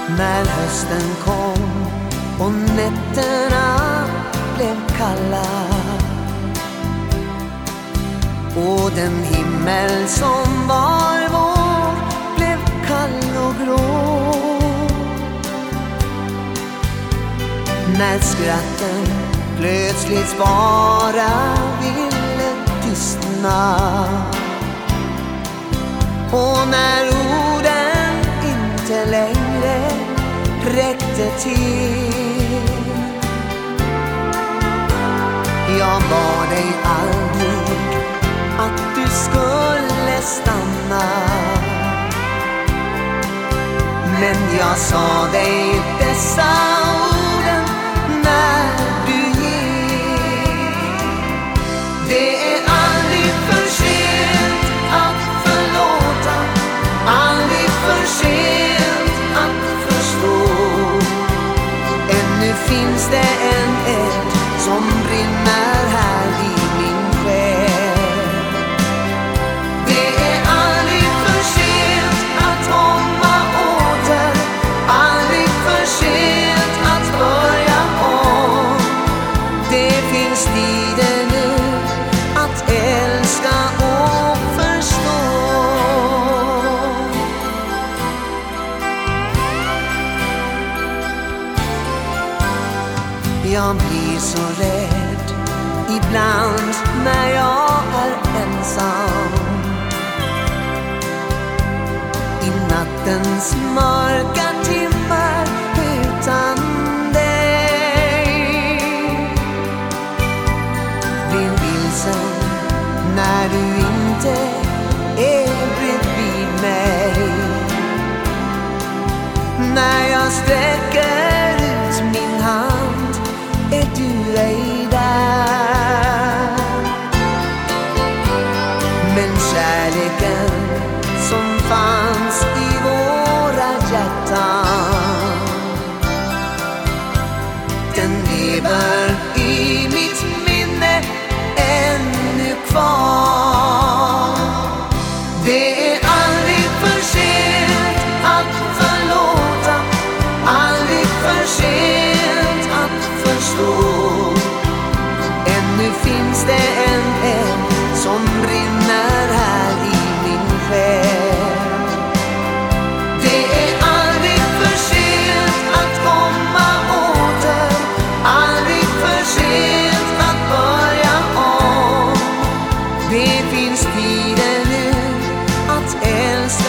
När hösten kom och nätterna blev kalla och den himmel som var vår blev kall och grå. När skratten plötsligt bara ville tystna och när orden inte längre räckte till. Jag bad dig aldrig att du skulle stanna, men jag sa dig dessa orden när du gick. Det är aldrig för sent att förlåta, aldrig för sent att förstå. Ännu finns det en eld som brinner här i min själ. Det är aldrig för sent att komma åter, aldrig för sent att börja om. Det finns tider nu att älska och förstå. Jag blir så rädd ibland när jag är ensam i nattens mörka timmar utan dig. Blir vilsen när du inte är bredvid mig. När jag sträcker ut min hand är du ej där. Men kärleken som fanns i våra hjärtan, den lever i mitt minne ännu kvar. Det är aldrig för sent att förlåta, aldrig för sent att förstå. Ännu finns det en eld som brinner här i min själ. Det är aldrig för sent att komma åter, aldrig för sent att börja om. Det finns tider nu att älska